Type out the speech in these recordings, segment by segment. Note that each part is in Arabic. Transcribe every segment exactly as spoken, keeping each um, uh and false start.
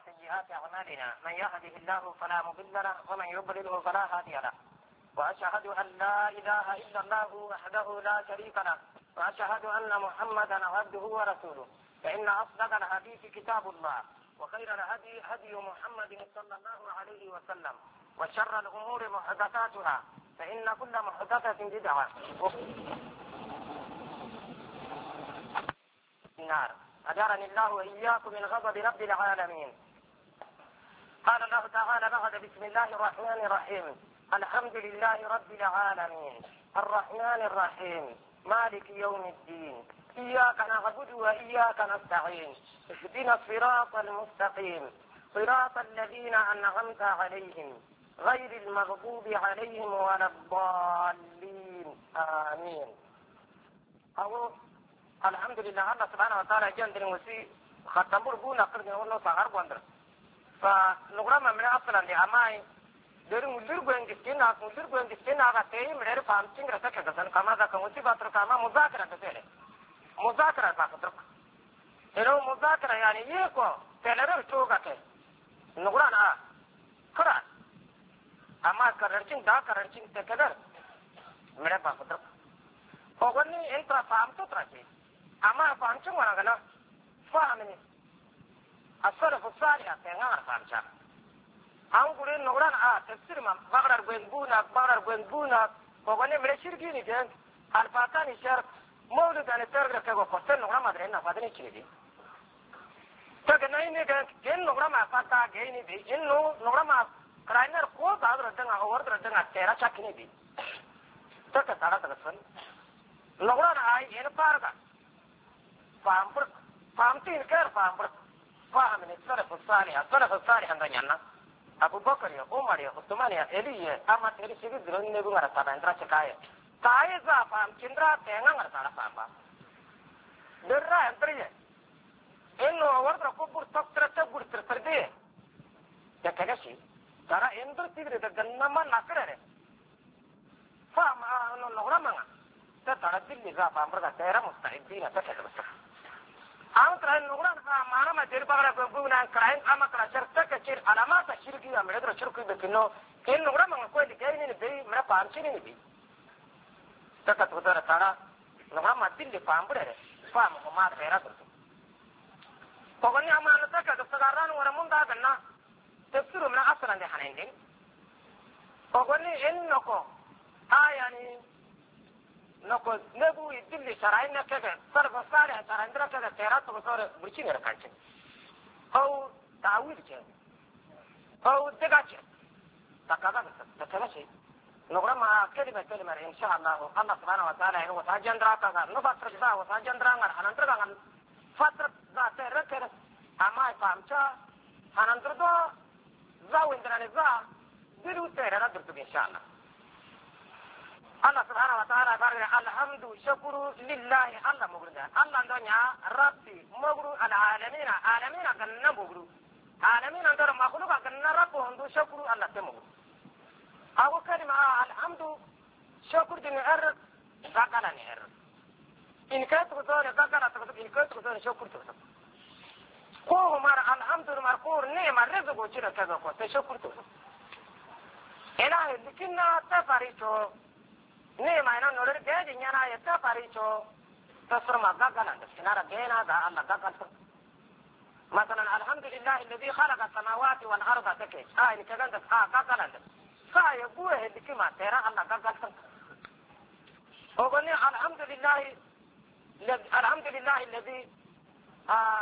سيئات أعمالنا من يهده الله فلا مضل له ومن يضلله فلا هادي له وأشهد أن لا إله إلا الله وحده لا شريك له وأشهد أن محمدا عبده ورسوله فإن أصدق الحديث كتاب الله وخير الهدي هدي محمد صلى الله عليه وسلم وشر الأمور محدثاتها فإن كل محدثة بدعة النار أجارني الله وإياكم من غضب رب العالمين. قال الله تعالى بعد بسم الله الرحمن الرحيم الحمد لله رب العالمين الرحمن الرحيم مالك يوم الدين إياك نعبد وإياك نستعين اهدنا الصراط المستقيم صراط الذين أنعمت عليهم غير المغضوب عليهم ولا الضالين آمين. أو الحمد لله الله سبحانه وتعالى جندر وسي ختمبر بونا قرن والله صغار بندر فنقرأ من أصلا لأماي dari mulir gue yang kiskin aku mulir gue yang kiskin aku teh mereka paham cing rasa kegasan kama dah kamu sih bater kama muzakir ada tele muzakir apa betul itu muzakir yani ye ko teler itu kate nuguran ah keras ama kerjing dah kerjing tekelar mereka betul pokoknya intra paham tu terasi ama paham cing orang kena paham ini asal fusari ya tengah paham cak ang kulit nuguran ah tafsir mam bagrar guen buna bagrar guen buna pokoknya mereka shirki ni kan al-fatah ni syar maulud dan terger ke kosten nuguran madre na fatah ni ciri tak na ini kan gen nuguran ma fatah gen ini di inno nuguran ma krainer ko badar dengan awar dengan tera cak ini di tak tara tersen nuguran ai ini parga paham per paham tin ker paham per paham ini sara fusari sara fusari handanya na Abu Bakar ya, Umar ya, Utsman ya, Eli ya, Ahmad Eli sini dulu ni gue nggak salah entra cekaya. Kaya siapa? Cindra tengah nggak salah apa? Derra entri ya. Eno awal terkubur tok tercebur terterdi. Ya kaya sih. Cara entri tigre tergenama nakar ya. Faham? Ano nora manga. Tertara tigre siapa? Mereka daerah mustahil nggak terkaya besar. Ang terakhir nuguran mana macam bagara guna kerain ama kerasar terkecil alamat syirki yang mereka syirki begino kan nuguran mengaku di kaya ini lebih mereka paham sini lebih terkait utara tara nuguran mati di paham berada paham umat mereka tu pokoknya amanat terkait sekarang orang muda kena tafsir mereka asalan deh hanending pokoknya ini noko ayah ni noko nebu idilli sarain na kaga sarfa sare sarandra kaga terat to sore burchi ne rakanche au tawil che au degache takaga takaga che nokra ma kelima kelima insyaallah Allah subhanahu wa taala inu sajandra kaga no fatra ba wa sajandra ngar anantra kangan fatra ba terra ter amai pamcha anantra do zawindra ne za diru terra durtu insyaallah Allah subhanahu wa ta'ala barga alhamdu syukuru lillahi Allah mugrida Allah donya rabbi mugru al alamina alamina ganna mugru alamina ndar makhluk ganna rabbu hundu syukuru Allah temu aw kalima alhamdu syukur din er zakala ni er in ka to to zakala to in ka to to syukur to ko mar alhamdu marqur ni mar rizqu chira kaza ko te syukur to ena dikinna tafaricho ne mai nan nore ke jinya na yata paricho tasrama gagalan sinara gena ga Allah gagal مثلا الحمد لله الذي خلق السماوات والارض تكي اه ان كان ده اه gagalan sa ya buhe dikima tera Allah gagal ogoni alhamdulillah alhamdulillah الذي ah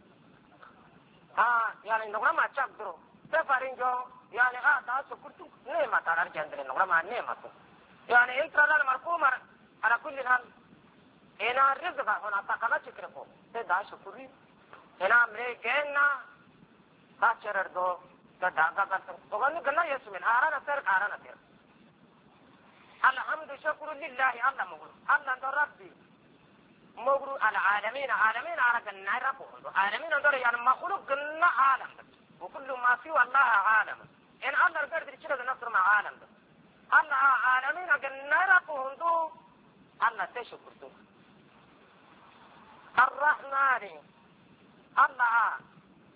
ah yani nograma chak dro safarinjo yani ah da sukurtu ne matarar jandre nograma ne mato يعني انت لا المرقومة على كل حال هنا الرزق هنا تقلا شكركم تدا شكري هنا مريكنا تاشر دو تدا قصر وقالوا قلنا يسمين آرانا سر آرانا سر الحمد شكر لله الله مغرو الله ده ربي مغرو العالمين عالمين على قلنا ربه عالمين ده يعني مخلوق قلنا عالم وكل ما فيه الله عالم إن الله قدر يشيل النصر مع عالم ده Allah alamin aganara pundu Allah teshukuru Ar-Rahmani Allah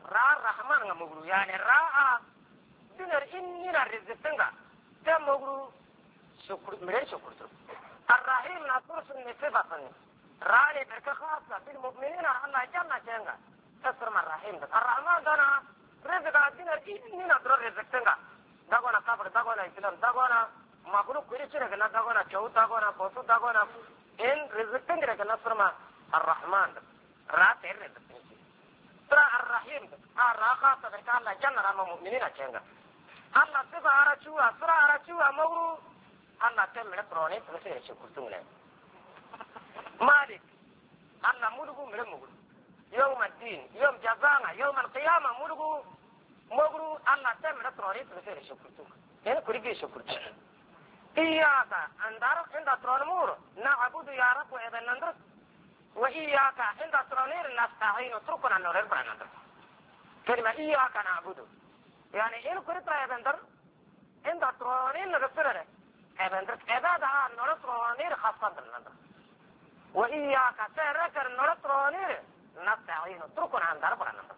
ra rahman nga mugru yani ra dinar innina rizqinga ta mugru شكر من شكر الرحيم نصرس النصفة رالي بركة خاصة بالمؤمنين الله جنة جنة تسر من الرحيم الرحمن دانا رزق الدين إني ندر رزق تنغا داغونا كفر داغونا إسلام داغونا مغلوب كريشة كنا داغونا شو داغونا بوسو داغونا إن رزق تنغا كنا نصر من الرحمن رات الرزق ترى الرحيم الرا خاصة بركة الله جنة رام المؤمنين جنة الله سبحانه أرجوها سرا أرجوها مورو الله تملك بروني تغسل شكرتم له مالك الله ملكه من المغل يوم الدين يوم جزانا يوم القيامة ملكه مغلو الله تملك بروني تغسل شكرتم هنا كريجي شكرتم إياك أندر عند ترنمور نعبد يا رب وإذا نندر وإياك عند ترنير نستعين تركنا نور البرنندر كلمة إياك نعبد يعني إن كريت يا بندر عند ترنير نغفره أبندر عبادة نرطرونير خاصة بالنظر وإياك تركر نرطرونير نستعين تركنا عن دربنا النظر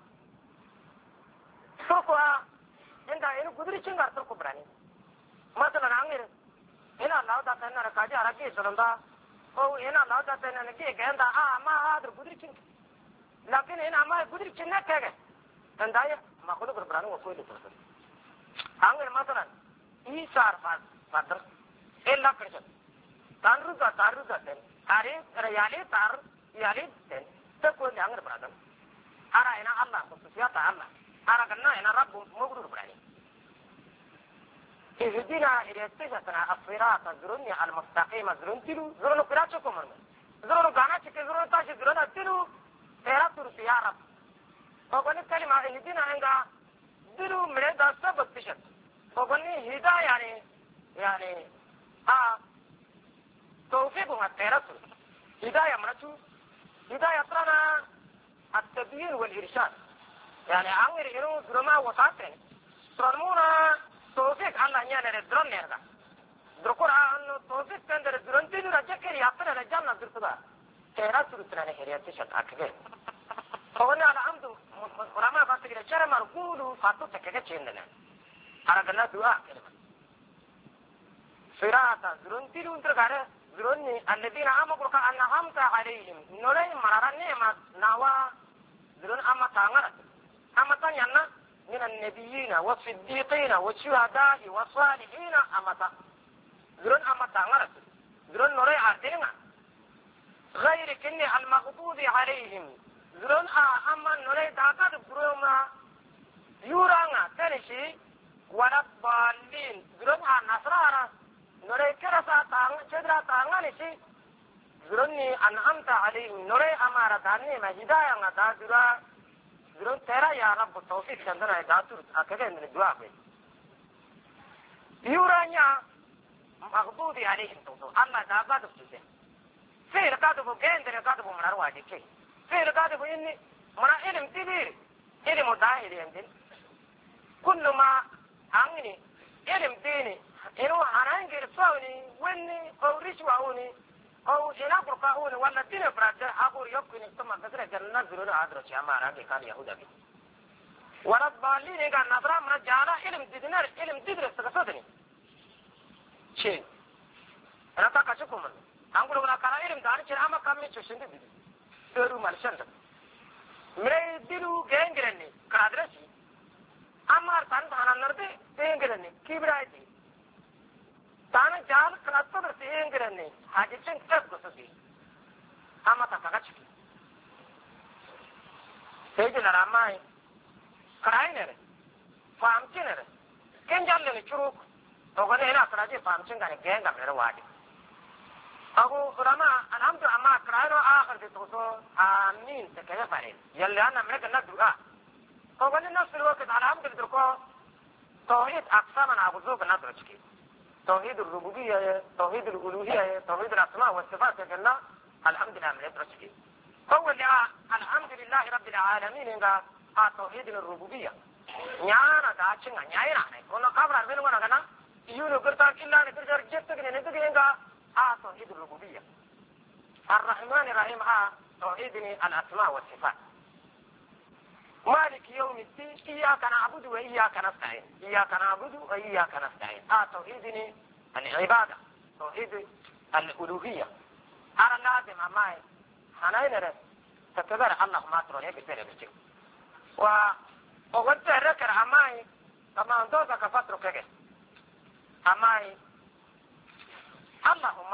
تركوا عند إنه قدري شنغر تركوا براني مثلا عمير هنا الله تعالى نركاجي عربي سلندا أو هنا الله تعالى نكى كهندا آه ما هذا قدري شنغ لكن هنا ما قدري شنغ كهجة عندايا ما خلوا براني وكوي لتركوا عمير مثلا إيشار فاد فادر إلا كرشة تارو تارو تارو أري ريالي تار يالي تن تقول يانغر برادم أرا إنا الله خصوصيات الله أرا كنا إنا رب مغرور براني إهدنا إرتجتنا الصراط الزرني المستقيم زرن تلو زرن كراشكم من زرن غانا تك زرن تاش زرن تلو ترى ترسي يا رب فقولي كلمة إهدنا إنغا تلو مريدا سبب تشت فقولي هدا يعني يعني آه توفيق التيرس هداية منتو هداية ترانا التبيين والإرشاد يعني عمر إنو درما وساتين ترمونا توفيق الله نيانا الدرون نيردا دركور أنو توفيق كندر الدرون تينو رجكر يابتنا رجالنا درتدا تيرس رتنا نهريات تشت أكبر فوانا على عمدو ورما فاتك رجال مرقولو فاتو تكيكا چيندنا أرغنا دعاء كلمة صراطا زرون تلو انترغارة زروني الذين آمقوا أنعمت عليهم نولي مرارني ما نوا زرون أما تانغرت أما تانيانا من النبيين والصديقين والشهداء والصالحين أما تا زرون أما تانغرت زرون نولي عارتينا غير كني المغضوب عليهم زرون أما نولي داكات بروما يورانا تنشي ولا الضالين زرون نصرارا نوري كرسا تانغ شدرا تانغاني شي زروني أنعمت عليهم نوري أمارة داني ما هداية نتا درا زرون ترى يا رب توفيق شندنا داتور أكيد من الدعاء بي يورانيا مغضوب عليهم توتو الله دابا تفسده في ركاتبو كين ركاتبو من أرواحي كي في ركاتبو إني منا علم تبير علم داهر يندين كل ما عني علم ديني إنه هنانجر صوني وني أو رشواني أو إنا بركاوني ولا دين براد أقول يمكن استمع كثير جنة زرنا عذرة شامارا كان يهودا بي ولا بالين كان نظرة من جالا علم دينار علم دينار سكسودني شيء أنا تكاشكم من أقول ولا كان علم داري شيء أما كم يشوشين دي ترو مالشان مري دينو جنگرني كادرسي أما تان تانا نرده جنگرني كيبرايتي تانا جال كلاستر جنگرني حاجتين كيف قصدي أما تكاشكي سيد الرامي كراينر فامشينر كن جالني شروق وقال هنا كراجي فامشين كان جنگ غير واجب أبو رما الحمد لله كراينو آخر بتوصو آمين تكيه فارين يلي أنا مريك الندعاء وقال نفس الوقت الحمد لله توحيد أقسام نعبدوك ندرجك توحيد الربوبية توحيد الألوهية توحيد الأسماء والصفات كنا الحمد لله ندرجك هو اللي الحمد لله رب العالمين إنها توحيد الربوبية نيانا داشنا نيانا كنا قبل أن نقول أنا يونو كرتاك إلا نكرر جت كنا نقول إنها توحيد الربوبية الرحمن الرحيم توحيد الأسماء والصفات مالك يوم الدين إياك نعبد وإياك نستعين إياك نعبد وإياك نستعين آه توحيدني العبادة توحيد الألوهية أنا لازم أماي حنين رس تتذر الله ما ترون هيك سير بيجي و وقلت ركر أماي كما أنتوزا كفتر كذا أماي اللهم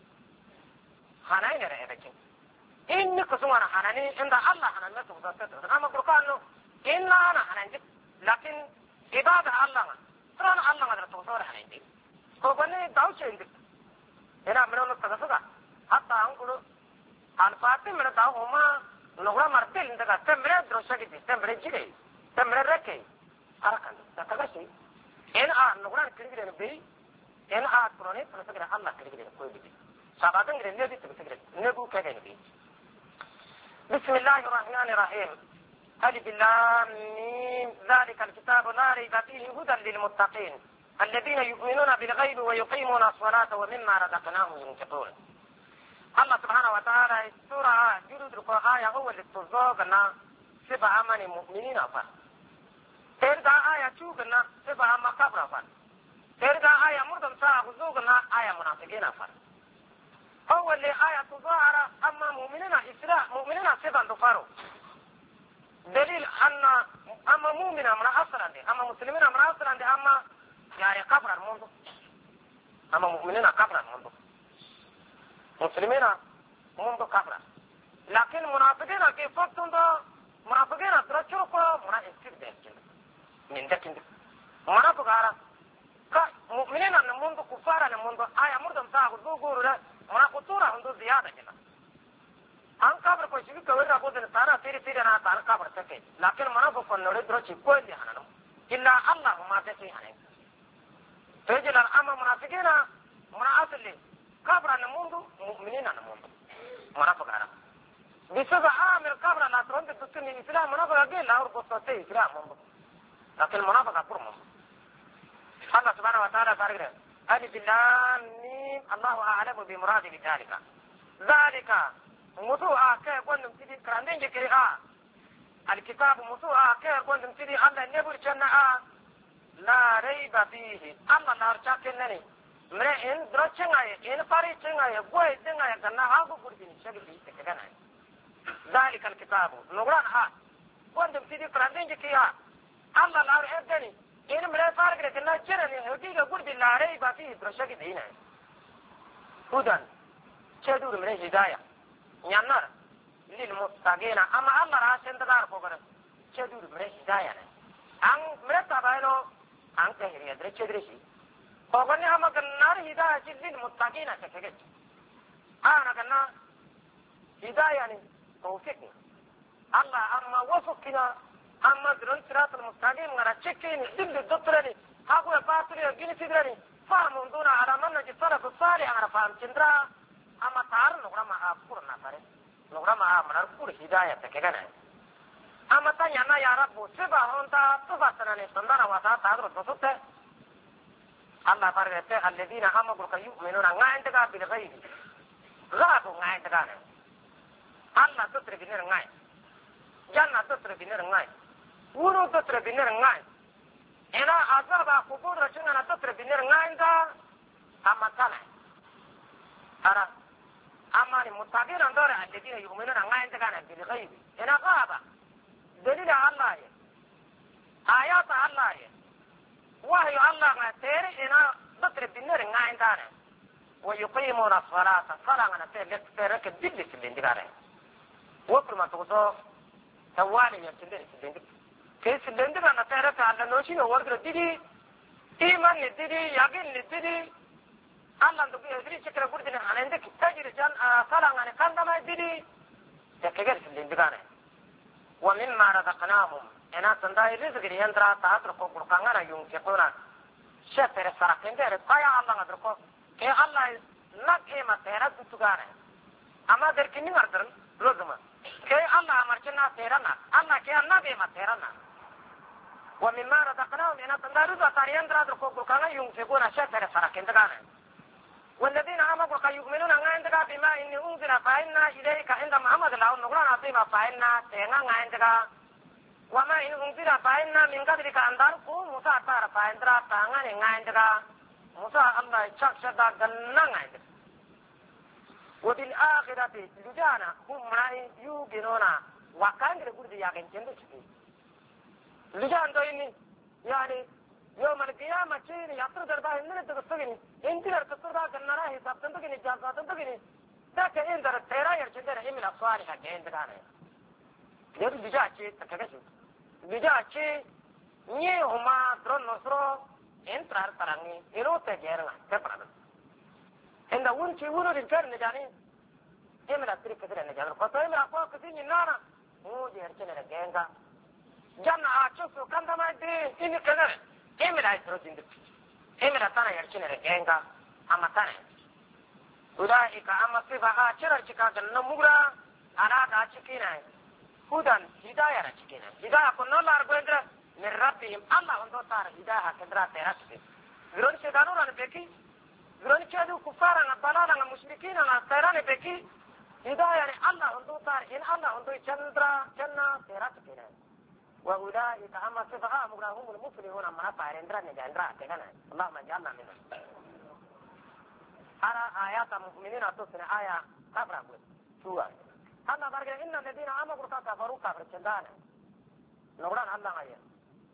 حنين رس بيجي إني كسوانا حناني عند الله حنان ما تقدر أما بركانه إن أنا حنان لكن عبادة الله ترى الله ما تقدر حنان كوبني داوش عندك هنا منو نتكلم حتى أنقول الفاتح من داو هما نقول مرتين عندك تمرة دروشة كده تمرة جري تمرة ركي أركان تكلم إن آ نقول كذي نبي إن آ تروني تقول الله كذي كوي بدي سبعة غير نبي تقول نبو كذي نبي بسم الله الرحمن الرحيم ألف لام ميم ذلك الكتاب لا ريب فيه هدى للمتقين الذين يؤمنون بالغيب ويقيمون الصلاة ومما رزقناهم ينفقون الله سبحانه وتعالى السورة جرد القرآن أول التزوغنا سبع أمان المؤمنين أفضل ترجع آية شوغنا سبع أمان قبر أفضل ترجع آية مردم ساعة غزوغنا آية منافقين أفضل أول آية تظاهر أما مؤمنين إسراء مؤمنين سبع دفارو دليل أن أما مؤمن أمر أصلا دي أما مسلمين أمر أصلا دي أما يعني قبر المنظر أما مؤمنين قبر المنظر مسلمين منذ قبر لكن منافقين كيف تنظر منافقين ترشوكوا منافقين دي من دكين دي منافق على مؤمنين أن منذ كفار أن منذ آية مردم ساعة غزوغور لا منافقين عندو زيادة كده أن قبر کوئی شيء كوي رابو دين سارا تيري تيري أنا تان قبر سكين لكن منافق النور دروشي كوي دي هنانو إلا الله ما تسي هنين تجل الأمر منافقين منافقين قبر أن منذ مؤمنين أن منذ منافق على بسبب عامل قبر لا ترند تسمي الإسلام منافق أجيل لا أربط صوتي إسلام منذ لكن المنافق أكبر منذ الله سبحانه وتعالى بارك ألف لام ميم الله أعلم بمراد بذلك ذلك موضوع كه قندم تدي كراندين جكري آ الكتاب موضوع كه قندم تدي الله نبور جنة آ لا ريب فيه الله نار شاكنني من إن درجنا إن فاري جنا يبوي جنا يكنا هاغو بردين شغل يتكلنا ذلك الكتاب نقرأ آ قندم تدي كراندين جكري آ الله نار إبدني إن من فارق لكنا جرني هديك بردين لا ريب فيه درجة دينا هدى شدور من الهداية نيانر للمتقين أما الله راسن تدار فوقنا شدور من الهداية أن مرتا بايلو أن تهري أدري شدريشي فوقني أما كنار هداية للمتقين كتكت أنا كنا هداية توفيقنا الله أما وفقنا أما درون صراط المستقيم غير تشكين دل الدكتورني هاكو يباتري يجيني سيدرني فهم دون على من نجي صرف الصالح أنا فهم چندرا أما تعال نقرأ مع أفكار نفره نقرأ مع من أفكار هداية تكجنا أما تاني يا رب سبعة هونتا تفسرنا نستندنا وتا تعذر بسوته الله بارك الذين آمنوا يؤمنون عندك بالغيب غابوا عندك الله تطرق بنير عين جنة تطرق بنير عين ورو تطرق بنير عين إنا عذاب قبور رجعنا تطرق بنير عين دا أما تاني أرى أما المتقين عندنا الذين يؤمنون عندك بالغيب إنا غابا دليل الله آيات الله وحي الله ما تيري إنا تطرق بنير عندنا ويقيمون الصلاة صلاة أنا تيرك تيرك دل سلندقارين وكل ما تقصو توالي يسلند سلندق كي سلندق أنا تيرك على نوشين وورد ديدي إيمان نديدي يقين نديدي الله ندقي يدري شكل بردنا أنا عندك تجري جان صلاة أنا كان ما يديدي تكجر سلندقارين ومما رزقناهم أنا تنداي رزق يندرا تاتركوا بركانا ينفقون شتر سرقين ده رتايا الله ندركوا كي الله نك ما تيرك تجارة أما دركني مردن لازم كي الله أمرنا تيرنا الله كي النبي ما تيرنا ومما رزقناهم أنا تنداي رزق تاريندرا تركوا بركانا ينفقون شتر سرقين ده والذين آمنوا يؤمنون عندك بما إني أنزل فإنا إليك عند محمد الله نقولنا بما فإنا تينا عندك وما إن أنزل فإن من قبلك أن تركوا موسى ترى فإن ترى تانغان عندك موسى الله يشك شدا جنّا عندك وبالآخرة لجانا هم من يوقنون وكان يقول دي ياكن جندك لجان دويني يعني يوم القيامة شيء يطرد دربا إننا تقصدني إنتنا تقصدها كنا هي سبتنتكني جالساتنتكني ذاك إن در تيرا يرجع إمل أصوارها كأن تكانه يبي بيجا شيء تكذب بيجا شيء نيه هما درون نصرو إن ترى تراني إيرو تجارنا كبرنا إن داون شيء ورو رجال نجاني إمل أسري كثير نجاني كتير إمل أقوى كثير نانا مو جهرجنا رجعنا جانا أشوف كم ما يدي إني كذا إمل أسرو جندك إمل أتانا يرجعنا رجعنا أما تانا أولئك أما صفة أشرا شكاك النمورة أنا أشكينا هدى هداية أشكينا هداية كنا الله أرجونا من ربهم الله أنتو تار هداية كدرا تراسك غيرون شيطانون أنا بكي غيرون شادو كفارا نبالا نمشركين نستيران بكي هداية الله أنتو تار إن الله أنتو چندرا چنا تراسكنا وأولئك أما صفة أمورا هم المفلحون أما نفعلندرا نجاندرا كنا اللهم اجعلنا منهم على آيات المؤمنين تصنع آية كبرى قول شو هذا برجع إن الذين آمنوا كفروا كفر شدانا نوران الله آية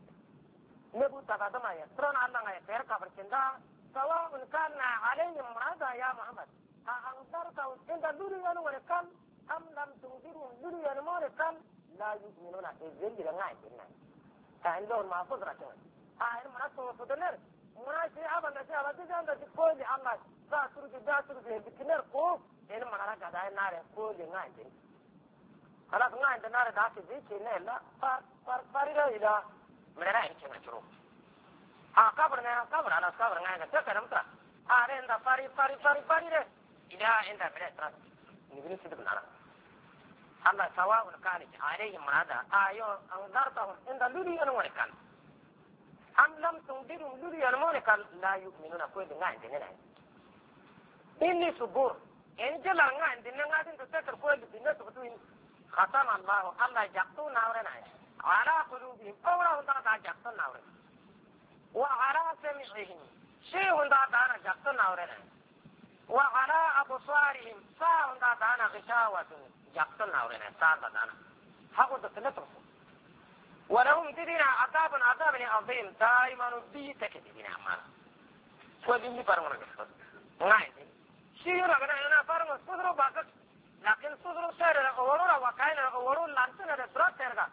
نبوا تقدم آية ترون الله آية غير كفر شدا سواء كان عليهم ماذا يا محمد أنذرتهم إن دوريان ولكن أم لم تنذرهم دوريان ولكن لا يؤمنون إذن بلغاية الناس عندهم ما فضرة آية مناسبة فضلر مناسبة أبدا شيء أبدا شيء أبدا شيء كل الله ذا سرج ذا سرج بكنر كوف إن ما نرى كذا النار كل نعين خلاص نعين النار ذاك ذي شيء لا فار فار فاريلا إلى من رأي شيء نشرو ها كبرنا كبر على كبر نعين كذا نمتى آه إن ذا فاري فاري فاري فاري ده إلى إن ذا بلاد ترى نبني سيد بنانا الله سواء كان عليهم من هذا آيو أنذرتهم إن ذا لوري أنا ولكن أم لم تنذرهم لوري أنا ولكن لا يؤمنون كل نعين نعين إني صبور إن جل عن ديننا قاعدين تذكر كل الدنيا تبتوين ختم الله الله يجتون نورنا على قلوبهم أولا هندا دا يجتون نورنا وعلى سمعهم شيء هندا دا يجتون نورنا وعلى أبصارهم سا هندا دا غشاوة يجتون نورنا سا دا دا حقو تتنطرف ولهم دينا عذاب عذاب عظيم دائما بيتك دينا أمانا وديني فرمنا جفت نعم شيء رغنا أنا فارم سودرو باكت لكن سودرو سير أورورا وكاين أورور لانسنا رسرات سيرغا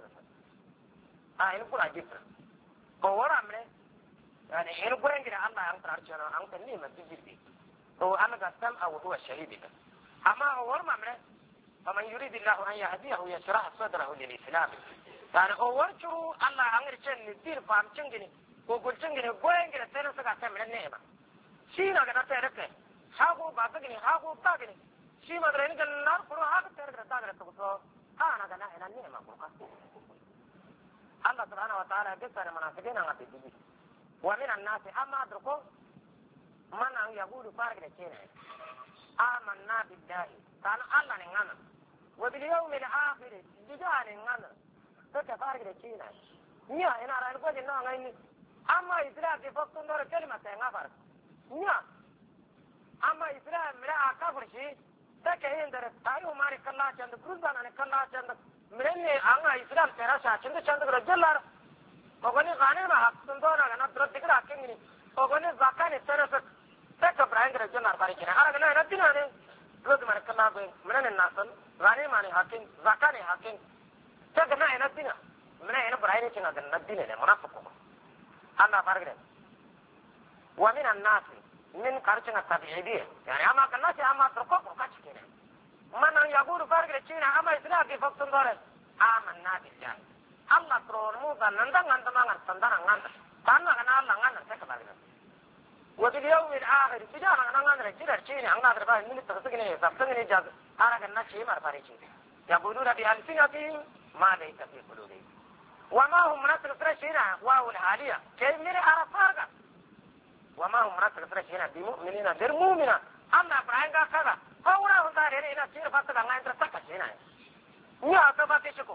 آه إنه كل عجيب أورا مله يعني إنه كورين كده الله أنت أرجعنا أنت ليه ما تجيبي هو أنا قسم أو هو الشهيد أما أور ما مله فمن يريد الله أن يهديه يشرح صدره للإسلام يعني أور شو الله أنغرشن ندير فام شنجني وقول شنجني كورين كده سير سكا سمع النعمة شيء رغنا سيرك hago bagani hago bagani shi madra ni gannar kuro hago tergra tagra to so ana gana ina ni ma kuka Allah subhanahu wa ta'ala bisara munafiqina ngati bibi wa min an-nas amma adruko man an yaqulu farqa kene amanna billahi kana Allah ne ngana wa bil yawmil akhir bijani ngana to ta farqa kene niya ina ran ko jinna ngai amma islam di fakto ndore kalma ta ngabar niya أما إسلام لا كفر شيء تكهين در تايو ماري كلا چند كروزانا نكلا چند مرني أنا إسلام تراشا چند چند رجلار وقولي غاني ما حق سندونا غنا درد دكرا كيني وقولي زكاني تراشا تك براين رجلار باري كنا أنا غنا ندينا نه كروز ماري كلا بين مرني ناسل غاني ماني حقين زكاني حقين تك غنا ندينا مرني براين كنا ندينا نه منافقو الله بارك ومن الناس من كارشنا تبعيدية يعني أما كنا شيء أما تركوك وكاشكينا من يقول فرق الشينا أما إسلام في فقط دورة آمنا بالله الله ترون موضا نندن نندن نندن نندن نندن تانا كنا الله نندن سكبارنا وفي اليوم الآخر سجانا كنا نندن جير الشينا أنا أدربا من تغسقني سبتغني جاز أنا كنا شيء مرفاري شيء يقولون بألسنتهم ما ليس في قلوبهم وما هم نسل فرشينا واو الحالية كي ميري عرفارك وما هم نسل فرشينا بمؤمنين غير مؤمنين أما فرعين كذا هؤلاء هم دارين إلى سير فاتك عن عند سكشينا نيا كباتي شكو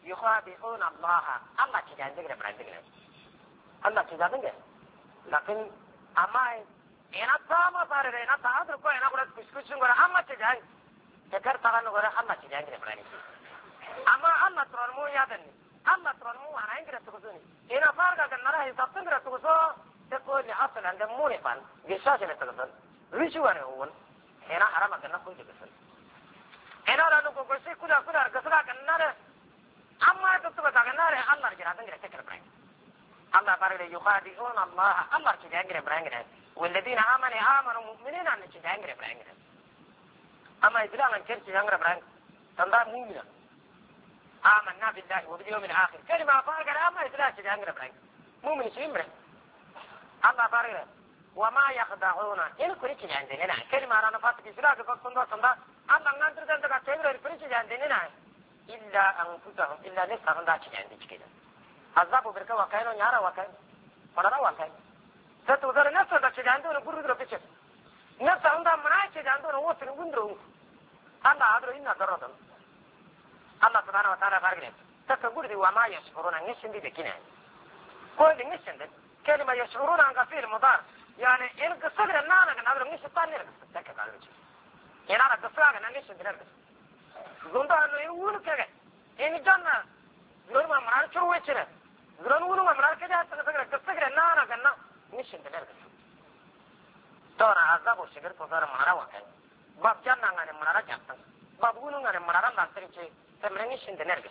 يخادعون الله الله تجان دقنا بران دقنا الله تجان دقنا لكن أما إنا تاما صار إنا تادر كو إنا قلت كسكسون قرأ أما تجان تكر تغنو قرأ الله تجان دقنا بران أما الله ترنمو يادني الله ترنمو أنا إنجر تقصوني إنا فارقا كنا رأي سبتنجر تقصو تقول لي أصلا عند موني فان جيشاشة تقصون ريشواني هون إنا حرام كنا كل تقصون إنا لانو كوكوشي كلا كلا قصلا كنا أما تكتب كنا الله رجل هذا تكر بران الله بارك يخادعون الله الله تجان بران والذين آمنوا آمنوا مؤمنين أن تجان بران أما إسلام أن تجان بران تنظر مؤمنا آمنا بالله وباليوم الآخر كلمة فارقة أما إسلام تجان بران مؤمن شيمره الله بارك وما يخدعون إن كل شيء عندنا كلمة أنا فاتك إسلام فقط تنظر الله ننتظر ذلك تجبر كل شيء عندنا إلا أنفسهم إلا نفسهم ذا شيء عندك كده عذاب بركة وكانوا يارا وكان ولا وكان ستوصل نفسه ذا شيء عندنا برو ذا بيشة نفسهم ذا مناعي شيء عندنا هو سنقندرو الله هذا إننا ضررهم الله سبحانه وتعالى بارك تكبر ذي وما يشعرون أن يشند بكنا كل يشند كلمة يشعرون عن قصير مضار يعني إن قصير النانا كان هذا مش الثاني لك تكبر على وجه إن أنا قصير عن يشند نرجس زوندا إنه يقول كذا إن جنة زور ما مرار شو ويشنا زور نقول ما مرار كذا تكبر قصير النانا كنا يشند نرجس ترى عذاب وشجر تصار مرار وكان باب جنة عن مرار جنة باب قولون عن مرار لا تريشة تمرين يشند نرجس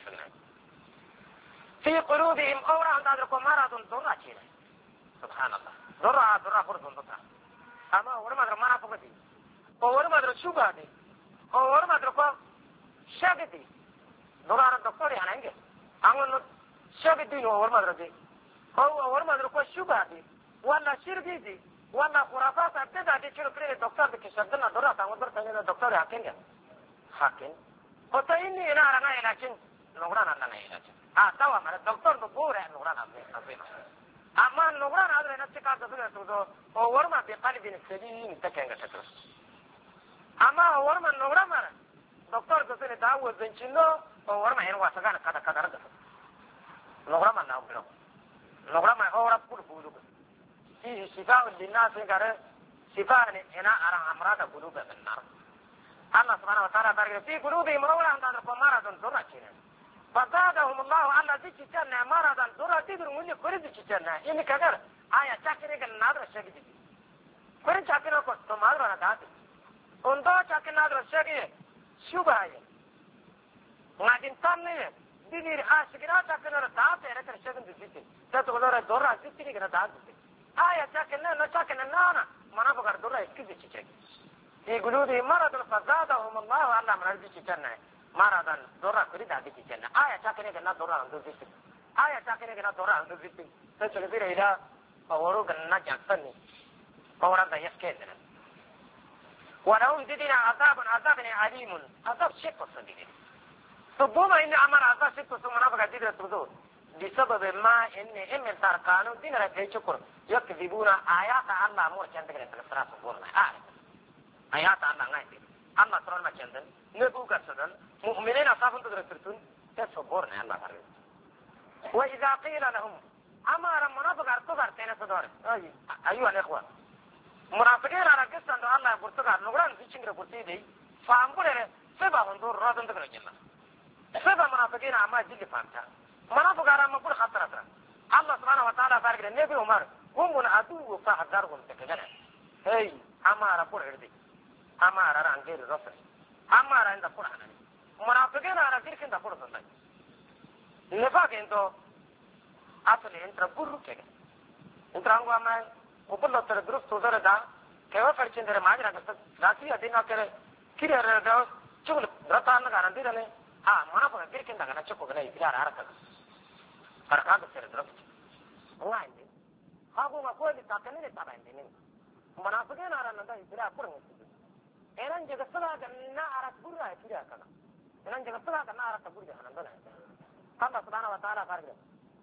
في قلوبهم أورا عند ذلكم مرض ضرّة سبحان الله ضرّة ضرّة فرض ضرّة أما أورا ما در مرا فقدي أورا ما در شوبا دي أورا ما در كم شاكدي ضرّة الدكتور يعني إنجل أنا شاكدي أورا ما در دي أو أورا ما در كم شوبا دي ولا شربي دي ولا خرافات أبدا دي شنو كريه الدكتور بكشفنا ضرّة تانو ضرّة تانو الدكتور حكينجا حكين وتاني أنا أنا أنا لكن نقرأ أنا أنا لكن آه توا ما الدكتور بقول إنه نقرأ أنا أما نقرأ هذا نفسك هذا تقول تقول أول ما بقلب سليم تكينك تقول أما أول ما نقرأ ما دكتور تقول داو زنجلو أول ما هنا واسكان كذا كذا رد نقرأ ما نقرأ نقرأ ما أول أقول بقوله في شفاء للناس كره شفاء هنا على أمراض قلوب النار الله سبحانه وتعالى بارك في قلوبهم أول عند مرض ضرّة فزادهم الله على ذي جنة مرضا ضرّة تدر مني كريد جنة إني كذا آية شاكرة كنادر شاكرة كريد شاكرة كو تمادر أنا دات أندا شاكرة نادر شاكرة شو باي نادين تامني دينير آشكرا شاكرة دات إيرك شاكرة دزيتين تقولوا ضرّة دزيتين كنا دات آية شاكرة نا شاكرة نانا منا بقر ضرّة إسكيد شاكرة في قلوبهم مرض فزادهم الله على مرض جنة مرضاً ضرّة كريد هذه الجنة آية شاكرة كنا ضرّة عند الزيت آية شاكرة كنا ضرّة عند الزيت تسلسل إلى أوروق النجاة فني أوراق يسكتنا ولهم دينا عذاب عذاب عليم عذاب شق صديق ثم إن أمر عذاب شق ثم نفق دينا تبدو بسبب ما إن إمن تركانوا دينا رجع شكر يكذبون آيات الله مور كندك لتكسر سبورنا آيات الله غايب الله ترون ما كندن نبوك السدن مؤمنين أصابون تدرسون تصبرنا الله تعالى وإذا قيل لهم أما المنافق أرتقر تين صدور أيها الإخوة منافقين على قصة أن الله برتقر نقرأ في شنغر برتيدي فأنقول سبا هندور رادن تقرأ جنة سبا منافقين أما جل فهمتها منافق على مقول خطر أسرع الله سبحانه وتعالى فارق النبي عمر هم من عدو فحذرهم تكجنة هاي أما ربور عردي أما رأى غير الرسل أما رأى عند القرآن منافقين على ذلك عند القرآن نفاق عنده أصل أنت برو كذا أنت رانغوا ما قبل ترى دروس تودر دا كيف فرشين ترى ما جرى كذا راسي أدينا كذا كذا ردا شغل رتان كارن دي رني آه منافق ذلك عند كذا شكو كذا يبيع عارك أركان ترى دروس الله عندي هاكو ما كوي تاكني تابع عندي منافقين على ندا يبيع قرآن إيران جت سلا كنا عارك برا يبيع كذا إيران جت سلا كنا عارك برا كذا ندا الله سبحانه وتعالى فارق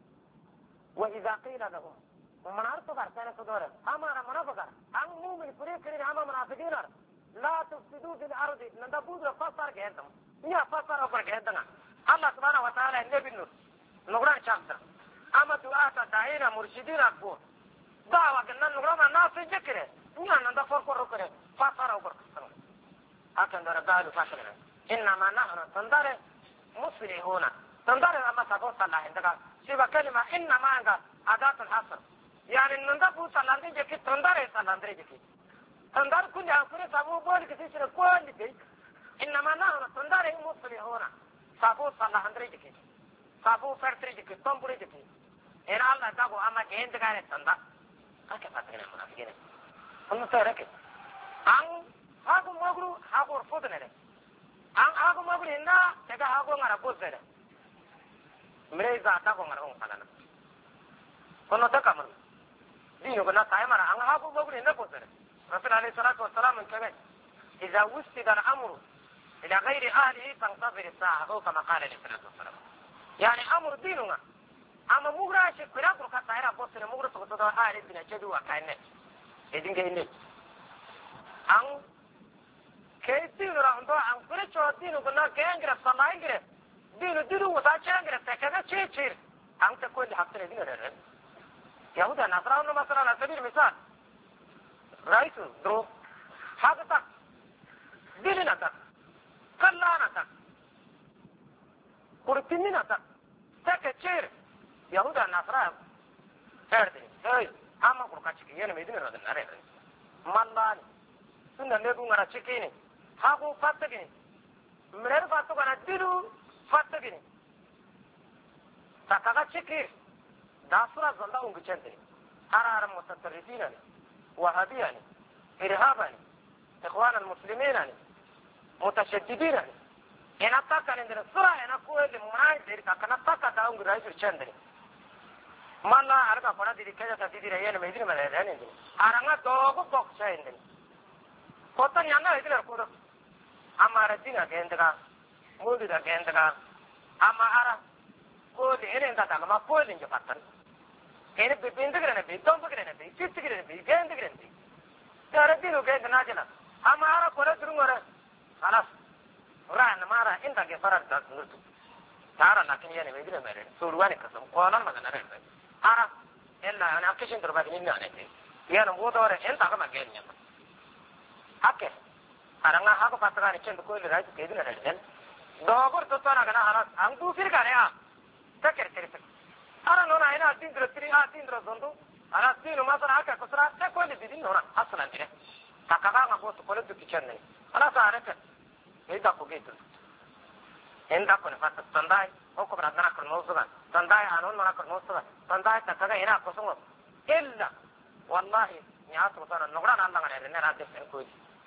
وإذا قيل لهم منارتو كارتنا صدور أما منافقار أن مؤمن فريق كريم أما منافقين لا تفسدوا في الأرض ندا بود فسر كهتم يا فسر أفر كهتنا الله سبحانه وتعالى النبي النور نقرأ شخصا أما دعاة داعين مرشدين أكبر دعوة قلنا نقرأ الناس يجكره نحن ندفر قرقره فاصار وقرقره أكن در قالوا فاكرنا إنما نحن تندر مصلحون تندر أما تقول صلى الله عليه وسلم سيبا كلمة إنما أنك أداة الحصر يعني نندفو صلى الله عليه وسلم تندر صلى الله عليه وسلم تندر كل أنكري سابو بول كتير كل شيء إنما نحن تندر مصلحون سابو صلى الله عليه وسلم سابو فرتري جك تنبري جك إن الله تابو أما جهند كاره تندر أكيد فاكرنا منافقين هم تركه أن hagu magru hagu fudnere an hagu magru inda daga hagu ngara bozere mreza ta ko ngara on kalana kono taka man dino gona taymara an hagu magru inda bozere rasul alayhi salatu wassalam kebe idha wustida al-amru ila ghairi ahlihi fantazir as-sa'a aw kama qala alayhi salatu wassalam yani amru dinuna ama mugra shi kira ko ka tayra bozere mugra to to ahli bin jadu wa kaine edinge inde an كيدين راندو عن كل شيء دينه قلنا كأنجر سماينجر دينه دينه وتاجرنجر تكذا شيء شيء عن تقول حقنا دينه رأي يهودا نصرانو مثلا على سبيل المثال رئيس درو هذا تك ديننا تك كلنا تك كرتيننا تك تك شيء يهودا نصران هردي هاي هم كركاتشكي يعني ميدين رادن ناري مالاني سنة نبوا مرا شكيني هاكو فاتقيني منير فاتو كنا ديرو فاتقيني تاكاكا شكير داسورا زندا انك چندني هرا هرا متطرفين وهابياني إرهاباني إخوان المسلمين متشددين انا تاكا لندنا سورا انا كوه لمناي ديري تاكنا تاكا داونك رئيس چندني مالا عرقا فنا ديري كجا تديري رأيان ميدين ملائداني هرانگا دوغو بوك شايندني Kota nyanda itu lah kudo, amara jinga gendega, mudi dah gendega, amara kodi ini entah tak nama kodi je patan, ini bibin tu keren nabi, tombo keren nabi, cip keren nabi, gendeg keren nabi, cara itu gendeg naja lah, amara kola turun orang, alas, orang amara entah ke farar dah nurut, cara nak ni ni begini meren, suruhan ikasam, kolam mana naren, ara, ella anak kisah terbaik ini ane ni, dia nombor orang entah ke mana genya. Oke, karena aku patakan itu untuk kau lihat itu keju ada dan dogur tu tuan akan harus angku fir kan ya, tak kira kira. Karena nona ini ada indra tri, ada indra zondu, ada tri rumah sana agak kusra, tak kau lihat ini nona asal nanti. Tak kakak aku tu kau lihat tu kitchen ni, ada sahara kan, ini tak kau gitu. Ini tak kau ni patat tandai, aku berada nak kerumusukan, tandai anu nona kerumusukan, tandai tak kakak ini aku semua, illa, wallahi, ni aku sana nogran anda kan ini nanti aku.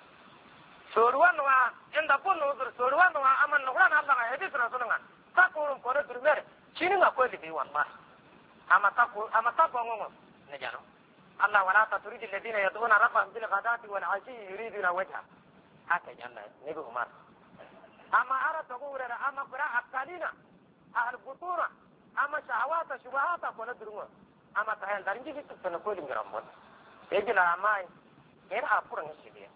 Soruan doa, enda pun nuzur soruan doa aman nukran Allah nggak edit terus nungan. Tak kurung kore terber, cini nggak kue di wan mas. Amat tak amat tak bongong, ne jano. Allah wala ta turid alladhina yad'una rabbahum bil ghadati wal 'ashi yuriduna wajha. Haka janna nibu umar. Ama ara tagura ama qira akalina, ahl butura, ama shahawata shubahata kone durunga. Ama tahel darinji itu kene kue lingramon. Ejla amai, era apurang sih.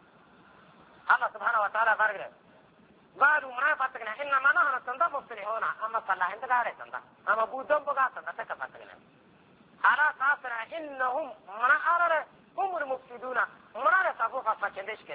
Allah subhanahu wa ta'ala farqre baru munafiqna inna ma nahnu tandabu filihuna amma sallah inta gare tanda amma budon boga tanda taka fatagna ala tasra innahum mana arara humul mufsiduna mana sabu fa fa kendesh